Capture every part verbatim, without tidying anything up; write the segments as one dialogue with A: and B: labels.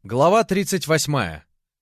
A: Глава тридцать восьмая.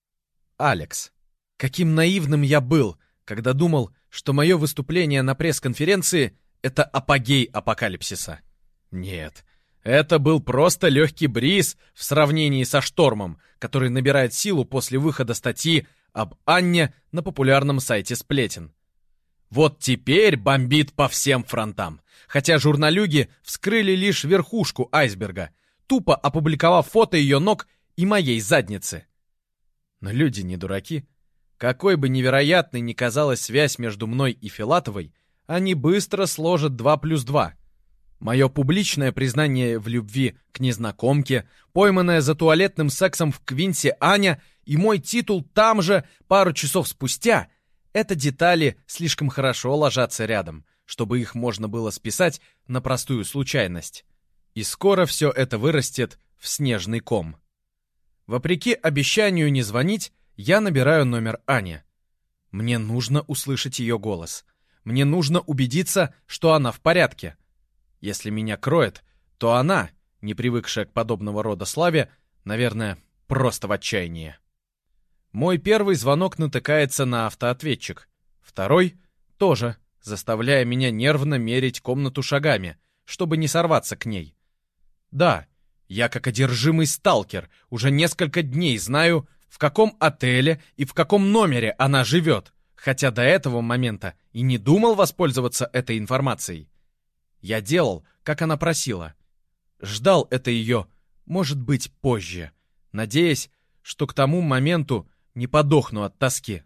A: Алекс. Каким наивным я был, когда думал, что мое выступление на пресс-конференции — это апогей апокалипсиса. Нет, это был просто легкий бриз в сравнении со штормом, который набирает силу после выхода статьи об Анне на популярном сайте «Сплетен». Вот теперь бомбит по всем фронтам, хотя журналюги вскрыли лишь верхушку айсберга, тупо опубликовав фото ее ног и моей задницы. Но люди не дураки. Какой бы невероятной ни казалась связь между мной и Филатовой, они быстро сложат два плюс два. Мое публичное признание в любви к незнакомке, пойманная за туалетным сексом в Квинсе Аня и мой титул там же пару часов спустя — это детали слишком хорошо ложатся рядом, чтобы их можно было списать на простую случайность. И скоро все это вырастет в снежный ком. Вопреки обещанию не звонить, я набираю номер Ани. Мне нужно услышать ее голос. Мне нужно убедиться, что она в порядке. Если меня кроет, то она, не привыкшая к подобного рода славе, наверное, просто в отчаянии. Мой первый звонок натыкается на автоответчик. Второй — тоже, заставляя меня нервно мерить комнату шагами, чтобы не сорваться к ней. Да, я, как одержимый сталкер, уже несколько дней знаю, в каком отеле и в каком номере она живет, хотя до этого момента и не думал воспользоваться этой информацией. Я делал, как она просила. Ждал это ее, может быть, позже, надеясь, что к тому моменту не подохну от тоски.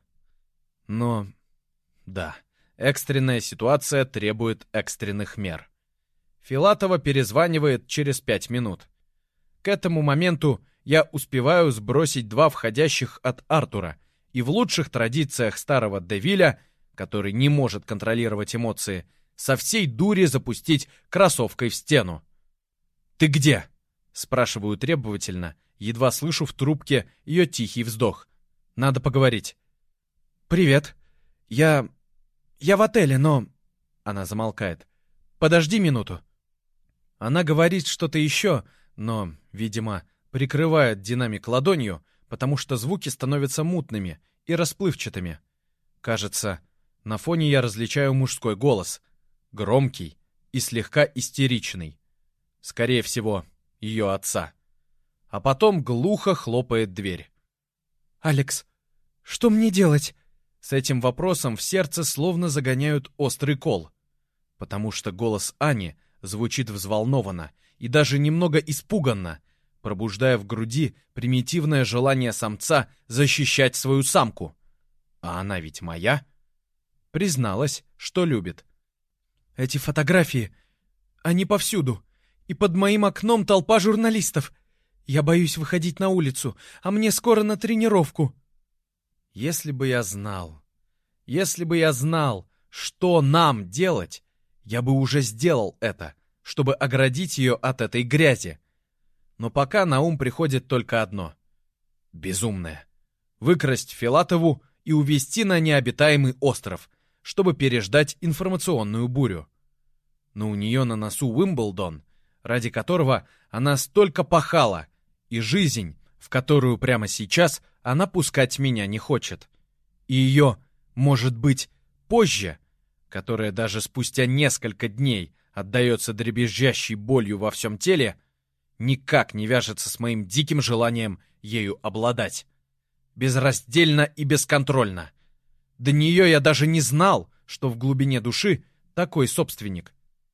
A: Но, да, экстренная ситуация требует экстренных мер. Филатова перезванивает через пять минут. К этому моменту я успеваю сбросить два входящих от Артура и в лучших традициях старого Девиля, который не может контролировать эмоции, со всей дури запустить кроссовкой в стену. «Ты где?» — спрашиваю требовательно, едва слышу в трубке ее тихий вздох. «Надо поговорить». «Привет. Я... я в отеле, но...» Она замолкает. «Подожди минуту». Она говорит что-то еще, но, видимо, прикрывает динамик ладонью, потому что звуки становятся мутными и расплывчатыми. Кажется, на фоне я различаю мужской голос, громкий и слегка истеричный. Скорее всего, ее отца. А потом глухо хлопает дверь. «Алекс, что мне делать?» С этим вопросом в сердце словно загоняют острый кол, потому что голос Ани звучит взволнованно и даже немного испуганно, пробуждая в груди примитивное желание самца защищать свою самку. А она ведь моя. Призналась, что любит. «Эти фотографии, они повсюду, и под моим окном толпа журналистов. Я боюсь выходить на улицу, а мне скоро на тренировку». Если бы я знал, если бы я знал, что нам делать, я бы уже сделал это, чтобы оградить ее от этой грязи. Но пока на ум приходит только одно. Безумное. Выкрасть Филатову и увезти на необитаемый остров, чтобы переждать информационную бурю. Но у нее на носу Уимблдон, ради которого она столько пахала, и жизнь, в которую прямо сейчас она пускать меня не хочет. И ее, может быть, позже, которая даже спустя несколько дней отдается дребезжащей болью во всем теле, никак не вяжется с моим диким желанием ею обладать. Безраздельно и бесконтрольно. До нее я даже не знал, что в глубине души такой собственник.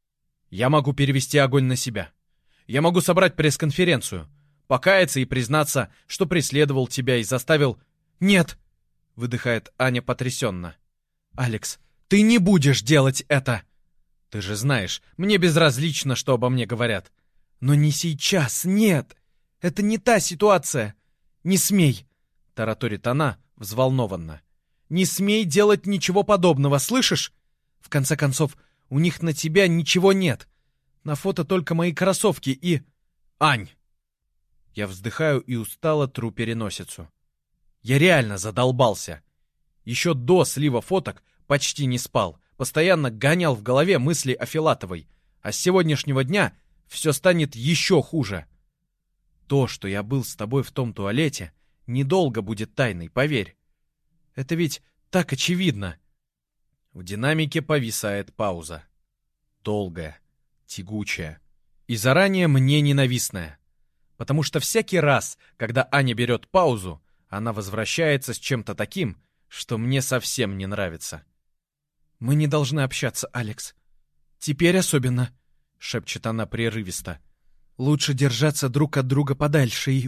A: Я могу перевести огонь на себя. Я могу собрать пресс-конференцию, покаяться и признаться, что преследовал тебя и заставил... «Нет!» — выдыхает Аня потрясенно. «Алекс, ты не будешь делать это!» «Ты же знаешь, мне безразлично, что обо мне говорят». «Но не сейчас, нет! Это не та ситуация! Не смей!» — тараторит она взволнованно. «Не смей делать ничего подобного, слышишь? В конце концов, у них на тебя ничего нет. На фото только мои кроссовки и...» «Ань!» Я вздыхаю и устало тру переносицу. Я реально задолбался. Еще до слива фоток почти не спал, постоянно гонял в голове мысли о Филатовой, а с сегодняшнего дня все станет еще хуже. То, что я был с тобой в том туалете, недолго будет тайной, поверь. Это ведь так очевидно. В динамике повисает пауза. Долгая, тягучая и заранее мне ненавистная. Потому что всякий раз, когда Аня берет паузу, она возвращается с чем-то таким, что мне совсем не нравится. «Мы не должны общаться, Алекс. Теперь особенно», — шепчет она прерывисто. «Лучше держаться друг от друга подальше и...»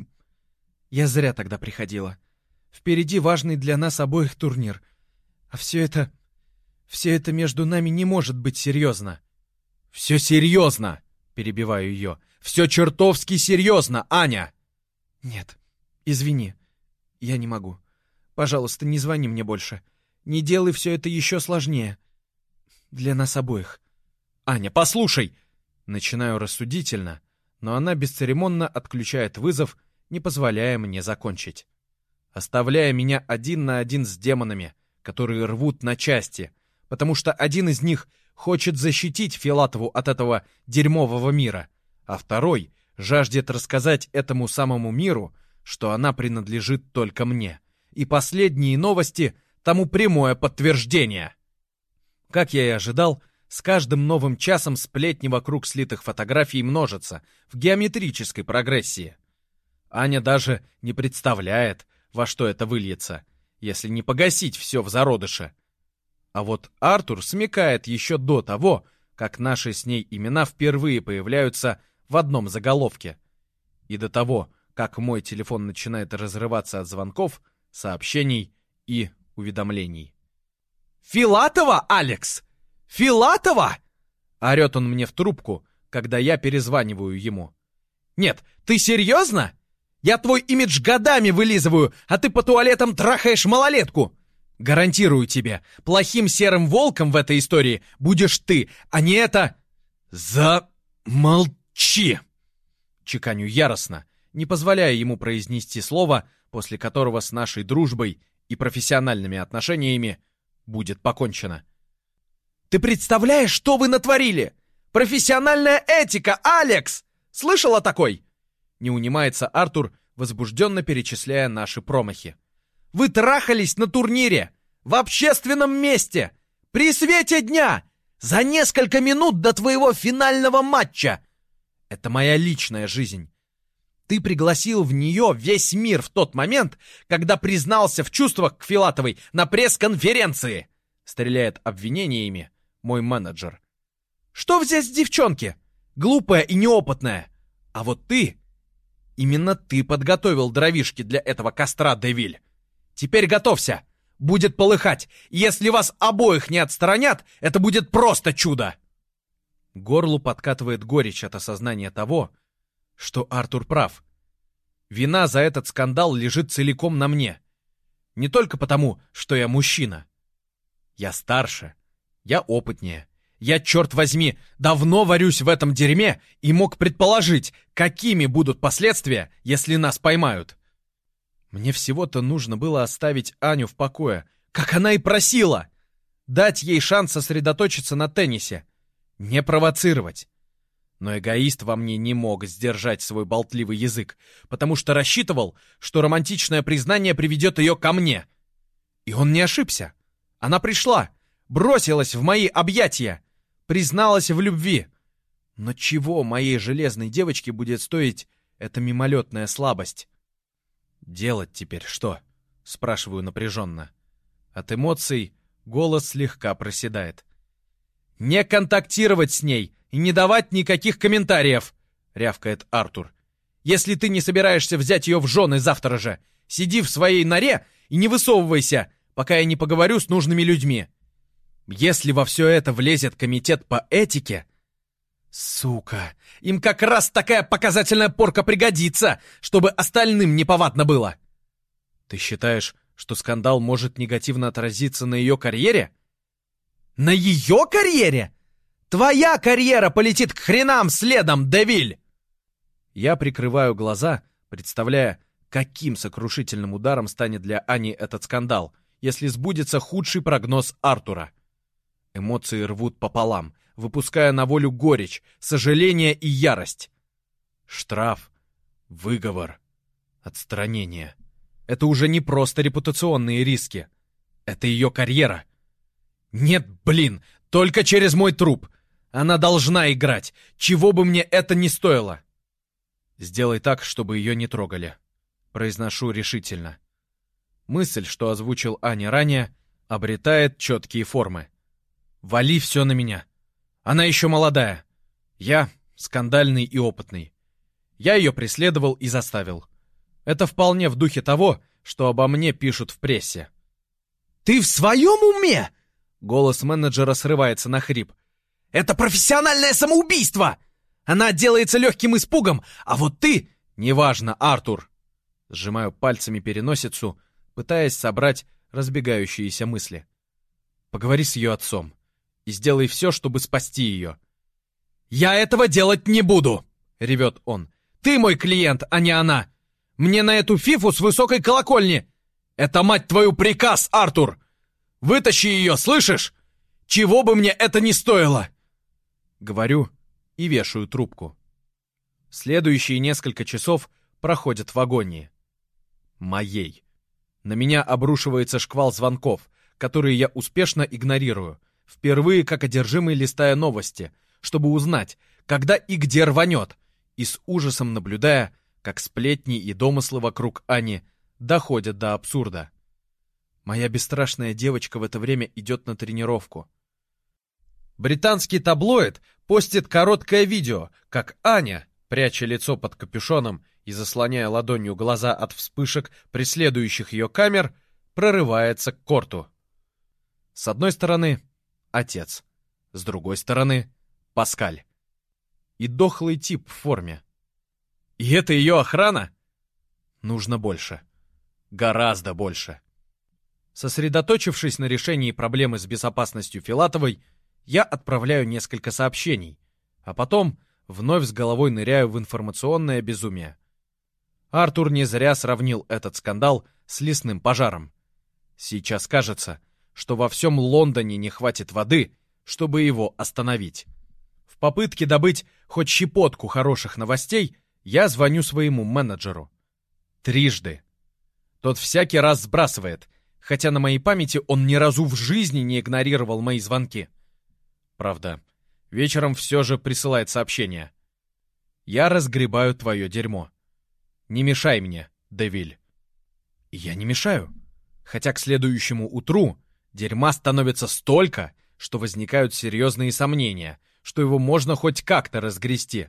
A: Я зря тогда приходила. Впереди важный для нас обоих турнир. А все это... Все это между нами не может быть серьезно. «Все серьезно!» — перебиваю ее. «Все чертовски серьезно, Аня!» «Нет, извини, я не могу. Пожалуйста, не звони мне больше. Не делай все это еще сложнее. Для нас обоих». «Аня, послушай!» Начинаю рассудительно, но она бесцеремонно отключает вызов, не позволяя мне закончить. Оставляя меня один на один с демонами, которые рвут на части, потому что один из них хочет защитить Филатову от этого дерьмового мира, а второй жаждет рассказать этому самому миру, что она принадлежит только мне. И последние новости тому прямое подтверждение. Как я и ожидал, с каждым новым часом сплетни вокруг слитых фотографий множатся в геометрической прогрессии. Аня даже не представляет, во что это выльется, если не погасить все в зародыше. А вот Артур смекает еще до того, как наши с ней имена впервые появляются в одном заголовке. И до того, как мой телефон начинает разрываться от звонков, сообщений и уведомлений. «Филатова, Алекс! Филатова!» — орет он мне в трубку, когда я перезваниваю ему. «Нет, ты серьезно? Я твой имидж годами вылизываю, а ты по туалетам трахаешь малолетку! Гарантирую тебе, плохим серым волком в этой истории будешь ты, а не это...» «Замолчи!» Чеканю яростно, не позволяя ему произнести слово, после которого с нашей дружбой и профессиональными отношениями будет покончено. «Ты представляешь, что вы натворили? Профессиональная этика, Алекс! Слышал о такой?» Не унимается Артур, возбужденно перечисляя наши промахи. «Вы трахались на турнире! В общественном месте! При свете дня! За несколько минут до твоего финального матча! Это моя личная жизнь. Ты пригласил в нее весь мир в тот момент, когда признался в чувствах к Филатовой на пресс-конференции!» Стреляет обвинениями мой менеджер. «Что взять с девчонки? Глупая и неопытная. А вот ты... Именно ты подготовил дровишки для этого костра, Девиль. Теперь готовься. Будет полыхать. Если вас обоих не отстранят, это будет просто чудо!» К горлу подкатывает горечь от осознания того, что Артур прав. Вина за этот скандал лежит целиком на мне. Не только потому, что я мужчина. Я старше, я опытнее. Я, черт возьми, давно варюсь в этом дерьме и мог предположить, какими будут последствия, если нас поймают. Мне всего-то нужно было оставить Аню в покое, как она и просила. Дать ей шанс сосредоточиться на теннисе. Не провоцировать. Но эгоист во мне не мог сдержать свой болтливый язык, потому что рассчитывал, что романтичное признание приведет ее ко мне. И он не ошибся. Она пришла, бросилась в мои объятия, призналась в любви. Но чего моей железной девочке будет стоить эта мимолетная слабость? «Делать теперь что?» — спрашиваю напряженно. От эмоций голос слегка проседает. «Не контактировать с ней и не давать никаких комментариев!» — рявкает Артур. «Если ты не собираешься взять ее в жены завтра же, сиди в своей норе и не высовывайся, пока я не поговорю с нужными людьми. Если во все это влезет комитет по этике...» Сука, им как раз такая показательная порка пригодится, чтобы остальным неповадно было. Ты считаешь, что скандал может негативно отразиться на ее карьере? На ее карьере? Твоя карьера полетит к хренам следом, Девиль! Я прикрываю глаза, представляя, каким сокрушительным ударом станет для Ани этот скандал, если сбудется худший прогноз Артура. Эмоции рвут пополам, выпуская на волю горечь, сожаление и ярость. Штраф, Выговор. Отстранение. Это уже не просто репутационные риски. Это ее карьера. Нет, блин, только через мой труп. Она должна играть, чего бы мне это ни стоило. Сделай так, чтобы ее не трогали. Произношу решительно. Мысль, что озвучил Аня ранее, обретает четкие формы. Вали все на меня. Она еще молодая. Я скандальный и опытный. Я ее преследовал и заставил. Это вполне в духе того, что обо мне пишут в прессе. «Ты в своем уме?» Голос менеджера срывается на хрип. «Это профессиональное самоубийство! Она отделается легким испугом, а вот ты...» «Неважно, Артур!» Сжимаю пальцами переносицу, пытаясь собрать разбегающиеся мысли. «Поговори с ее отцом и сделай все, чтобы спасти ее». «Я этого делать не буду!» — ревет он. «Ты мой клиент, а не она! Мне на эту фифу с высокой колокольни! Это, мать твою, приказ, Артур! Вытащи ее, слышишь? Чего бы мне это ни стоило!» Говорю и вешаю трубку. Следующие несколько часов проходят в агонии. Моей. На меня обрушивается шквал звонков, которые я успешно игнорирую, впервые как одержимый листая новости, чтобы узнать, когда и где рванет, и с ужасом наблюдая, как сплетни и домыслы вокруг Ани доходят до абсурда. Моя бесстрашная девочка в это время идет на тренировку. Британский таблоид постит короткое видео, как Аня, пряча лицо под капюшоном и заслоняя ладонью глаза от вспышек преследующих ее камер, прорывается к корту. С одной стороны — отец, с другой стороны — Паскаль. И дохлый тип в форме. И это ее охрана? Нужно больше. Гораздо больше. Сосредоточившись на решении проблемы с безопасностью Филатовой, я отправляю несколько сообщений, а потом вновь с головой ныряю в информационное безумие. Артур не зря сравнил этот скандал с лесным пожаром. Сейчас кажется, что во всем Лондоне не хватит воды, чтобы его остановить. В попытке добыть хоть щепотку хороших новостей я звоню своему менеджеру. Трижды. Тот всякий раз сбрасывает, хотя на моей памяти он ни разу в жизни не игнорировал мои звонки. Правда, вечером все же присылает сообщение. «Я разгребаю твое дерьмо. Не мешай мне, Девиль». И я не мешаю. Хотя к следующему утру дерьма становится столько, что возникают серьезные сомнения, что его можно хоть как-то разгрести.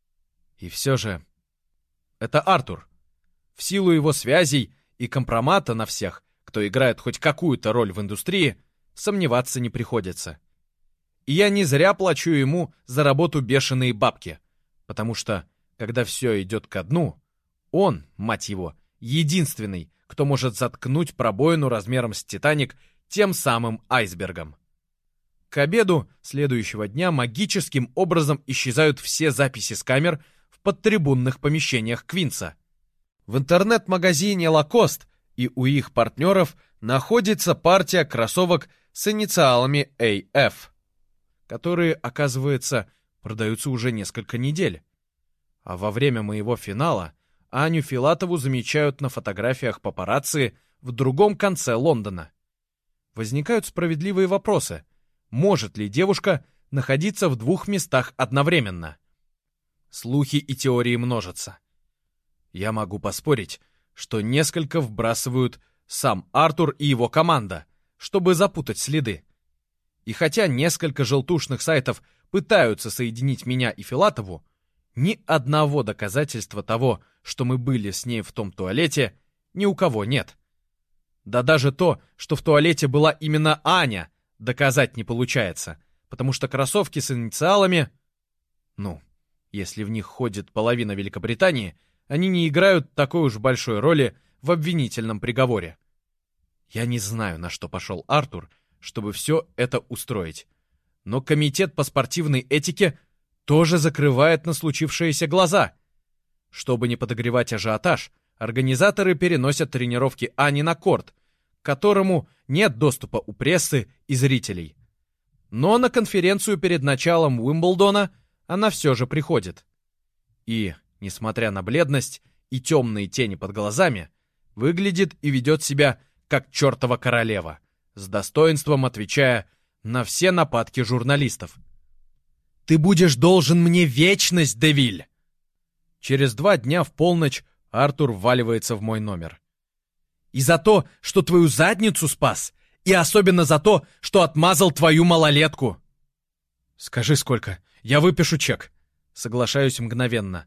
A: И все же... Это Артур. В силу его связей и компромата на всех, кто играет хоть какую-то роль в индустрии, сомневаться не приходится. И я не зря плачу ему за работу бешеные бабки, потому что, когда все идет ко дну, он, мать его, единственный, кто может заткнуть пробоину размером с «Титаник» тем самым айсбергом. К обеду следующего дня магическим образом исчезают все записи с камер в подтрибунных помещениях Квинса. В интернет-магазине Lacoste и у их партнеров находится партия кроссовок с инициалами эй эф, которые, оказывается, продаются уже несколько недель. А во время моего финала Аню Филатову замечают на фотографиях папарацци в другом конце Лондона. Возникают справедливые вопросы. Может ли девушка находиться в двух местах одновременно? Слухи и теории множатся. Я могу поспорить, что несколько вбрасывают сам Артур и его команда, чтобы запутать следы. И хотя несколько желтушных сайтов пытаются соединить меня и Филатову, ни одного доказательства того, что мы были с ней в том туалете, ни у кого нет. Да даже то, что в туалете была именно Аня, доказать не получается, потому что кроссовки с инициалами... Ну, если в них ходит половина Великобритании, они не играют такой уж большой роли в обвинительном приговоре. Я не знаю, на что пошел Артур, чтобы все это устроить. Но комитет по спортивной этике тоже закрывает на случившееся глаза. Чтобы не подогревать ажиотаж, организаторы переносят тренировки Ани на корт, к которому нет доступа у прессы и зрителей. Но на конференцию перед началом Уимблдона она все же приходит. И, несмотря на бледность и темные тени под глазами, выглядит и ведет себя как чертова королева, с достоинством отвечая на все нападки журналистов. «Ты будешь должен мне вечность, Девиль!» Через два дня в полночь Артур вваливается в мой номер. «И за то, что твою задницу спас, и особенно за то, что отмазал твою малолетку!» «Скажи, сколько? Я выпишу чек». Соглашаюсь мгновенно.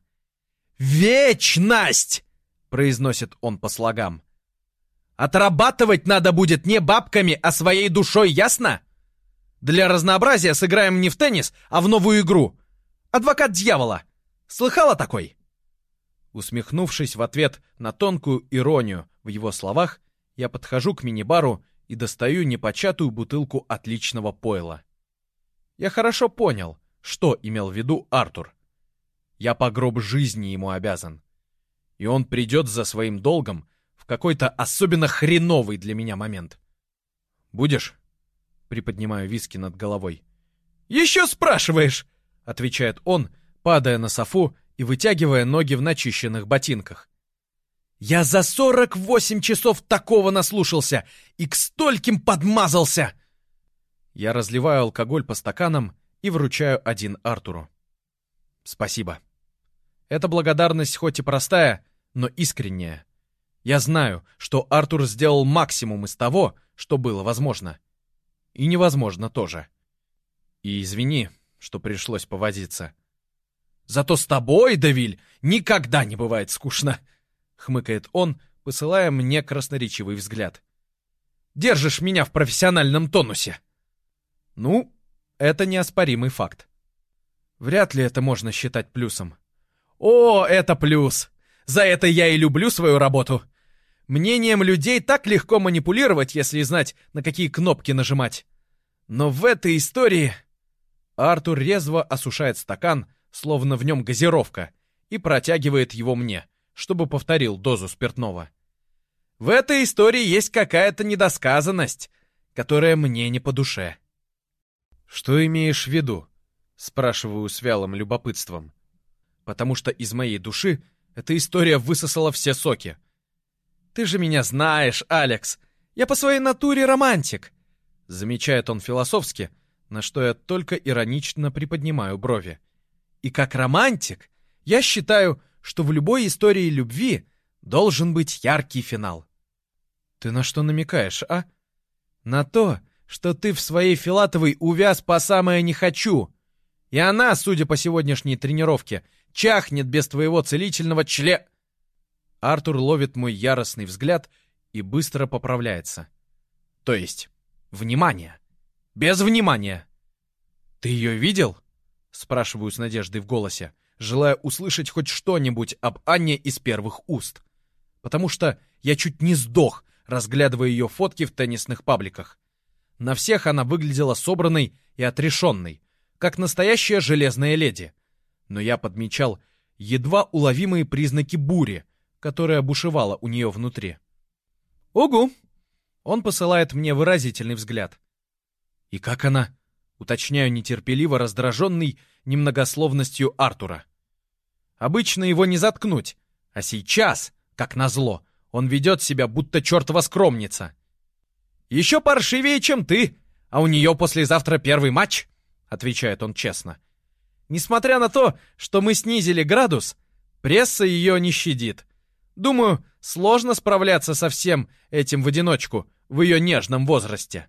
A: «Вечность!» — произносит он по слогам. «Отрабатывать надо будет не бабками, а своей душой, ясно? Для разнообразия сыграем не в теннис, а в новую игру. Адвокат дьявола. Слыхала такой?» Усмехнувшись в ответ на тонкую иронию в его словах, я подхожу к мини-бару и достаю непочатую бутылку отличного пойла. Я хорошо понял, что имел в виду Артур. Я по гроб жизни ему обязан. И он придет за своим долгом в какой-то особенно хреновый для меня момент. «Будешь?» — приподнимаю виски над головой. «Еще спрашиваешь!» — отвечает он, падая на софу и вытягивая ноги в начищенных ботинках. «Я за сорок восемь часов такого наслушался и к стольким подмазался!» Я разливаю алкоголь по стаканам и вручаю один Артуру. «Спасибо. Эта благодарность хоть и простая, но искренняя. Я знаю, что Артур сделал максимум из того, что было возможно. И невозможно тоже. И извини, что пришлось повозиться. Зато с тобой, Девиль, никогда не бывает скучно!» — хмыкает он, посылая мне красноречивый взгляд. «Держишь меня в профессиональном тонусе!» Ну, это неоспоримый факт. Вряд ли это можно считать плюсом. О, это плюс! За это я и люблю свою работу. Мнением людей так легко манипулировать, если знать, на какие кнопки нажимать. Но в этой истории... Артур резво осушает стакан, словно в нем газировка, и протягивает его мне, чтобы повторил дозу спиртного. В этой истории есть какая-то недосказанность, которая мне не по душе. «Что имеешь в виду?» — спрашиваю с вялым любопытством. Потому что из моей души эта история высосала все соки. «Ты же меня знаешь, Алекс! Я по своей натуре романтик!» Замечает он философски, на что я только иронично приподнимаю брови. «И как романтик, я считаю, что в любой истории любви должен быть яркий финал». «Ты на что намекаешь, а?» «На то, что ты в своей Филатовой увяз по самое не хочу. И она, судя по сегодняшней тренировке, чахнет без твоего целительного чле...» Артур ловит мой яростный взгляд и быстро поправляется. «То есть, внимание! Без внимания!» «Ты ее видел?» — спрашиваю с надеждой в голосе, желая услышать хоть что-нибудь об Анне из первых уст. Потому что я чуть не сдох, разглядывая ее фотки в теннисных пабликах. На всех она выглядела собранной и отрешенной, как настоящая железная леди. Но я подмечал едва уловимые признаки бури, которая бушевала у нее внутри. «Угу!» Он посылает мне выразительный взгляд. «И как она?» — уточняю нетерпеливо, раздраженный немногословностью Артура. Обычно его не заткнуть, а сейчас, как назло, он ведет себя, будто чертова скромница. «Еще паршивее, чем ты, а у нее послезавтра первый матч», — отвечает он честно. «Несмотря на то, что мы снизили градус, пресса ее не щадит. Думаю, сложно справляться со всем этим в одиночку в ее нежном возрасте».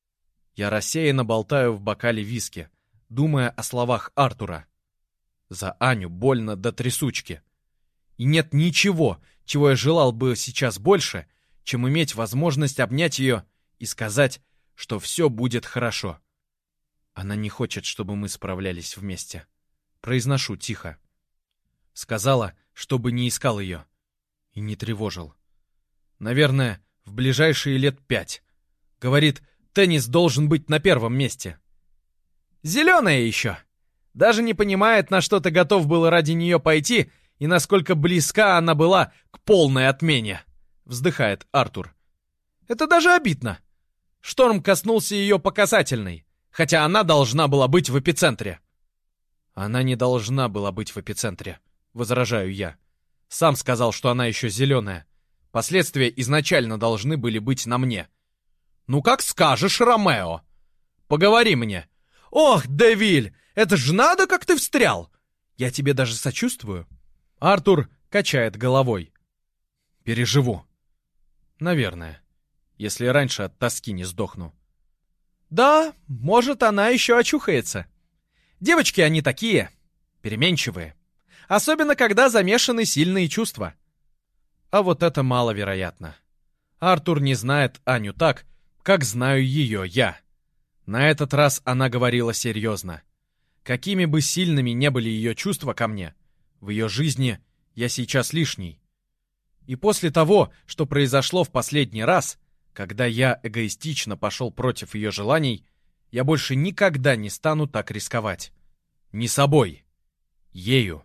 A: Я рассеянно болтаю в бокале виски, думая о словах Артура. За Аню больно до трясучки. И нет ничего, чего я желал бы сейчас больше, чем иметь возможность обнять ее и сказать, что все будет хорошо. Она не хочет, чтобы мы справлялись вместе. Произношу тихо. Сказала, чтобы не искал ее. И не тревожил. Наверное, в ближайшие лет пять. Говорит, теннис должен быть на первом месте. Зеленая еще. Даже не понимает, на что ты готов был ради нее пойти и насколько близка она была к полной отмене. Вздыхает Артур. Это даже обидно. Шторм коснулся ее по касательной, хотя она должна была быть в эпицентре. Она не должна была быть в эпицентре, возражаю я. Сам сказал, что она еще зеленая. Последствия изначально должны были быть на мне. Ну как скажешь, Ромео. Поговори мне. Ох, Девиль, это ж надо, как ты встрял. Я тебе даже сочувствую. Артур качает головой. Переживу. Наверное, если раньше от тоски не сдохну. Да, может, она еще очухается. Девочки они такие, переменчивые. Особенно, когда замешаны сильные чувства. А вот это маловероятно. Артур не знает Аню так, как знаю ее я. На этот раз она говорила серьезно. Какими бы сильными не были ее чувства ко мне, в ее жизни я сейчас лишний. И после того, что произошло в последний раз, когда я эгоистично пошел против ее желаний, я больше никогда не стану так рисковать. Не собой. Ею.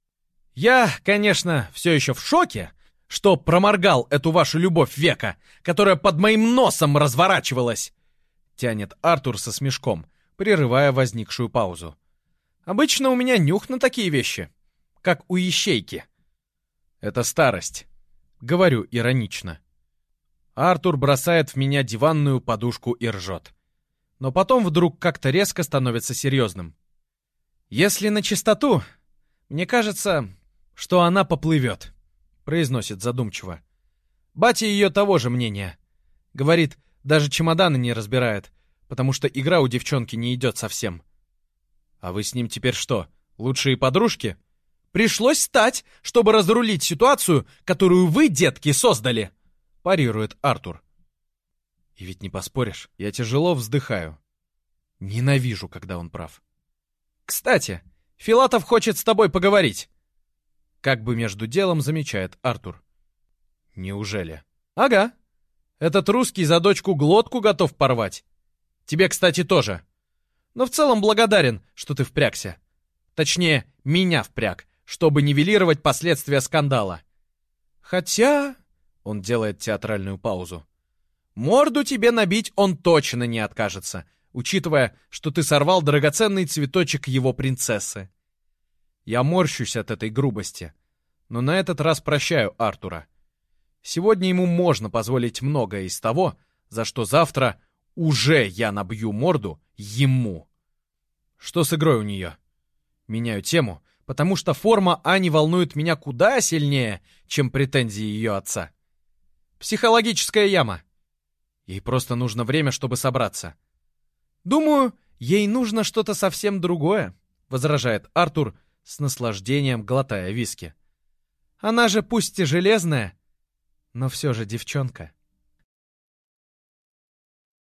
A: Я, конечно, все еще в шоке, что проморгал эту вашу любовь века, которая под моим носом разворачивалась, тянет Артур со смешком, прерывая возникшую паузу. Обычно у меня нюх на такие вещи, как у ищейки. Это старость, говорю иронично. Артур бросает в меня диванную подушку и ржет. Но потом вдруг как-то резко становится серьезным. Если на чистоту, мне кажется, что она поплывет, произносит задумчиво. Батя ее того же мнения. Говорит, даже чемоданы не разбирает, потому что игра у девчонки не идет совсем. А вы с ним теперь что, лучшие подружки? Пришлось стать, чтобы разрулить ситуацию, которую вы, детки, создали, парирует Артур. И ведь не поспоришь, я тяжело вздыхаю. Ненавижу, когда он прав. Кстати, Филатов хочет с тобой поговорить. Как бы между делом замечает Артур. Неужели? Ага. Этот русский за дочку глотку готов порвать. Тебе, кстати, тоже. Но в целом благодарен, что ты впрягся. Точнее, меня впряг, чтобы нивелировать последствия скандала. Хотя... Он делает театральную паузу. Морду тебе набить он точно не откажется, учитывая, что ты сорвал драгоценный цветочек его принцессы. Я морщусь от этой грубости, но на этот раз прощаю Артура. Сегодня ему можно позволить многое из того, за что завтра уже я набью морду ему. Что с игрой у нее? Меняю тему, потому что форма Ани волнует меня куда сильнее, чем претензии ее отца. Психологическая яма. Ей просто нужно время, чтобы собраться. Думаю, ей нужно что-то совсем другое, возражает Артур, с наслаждением глотая виски. Она же пусть и железная, но все же девчонка.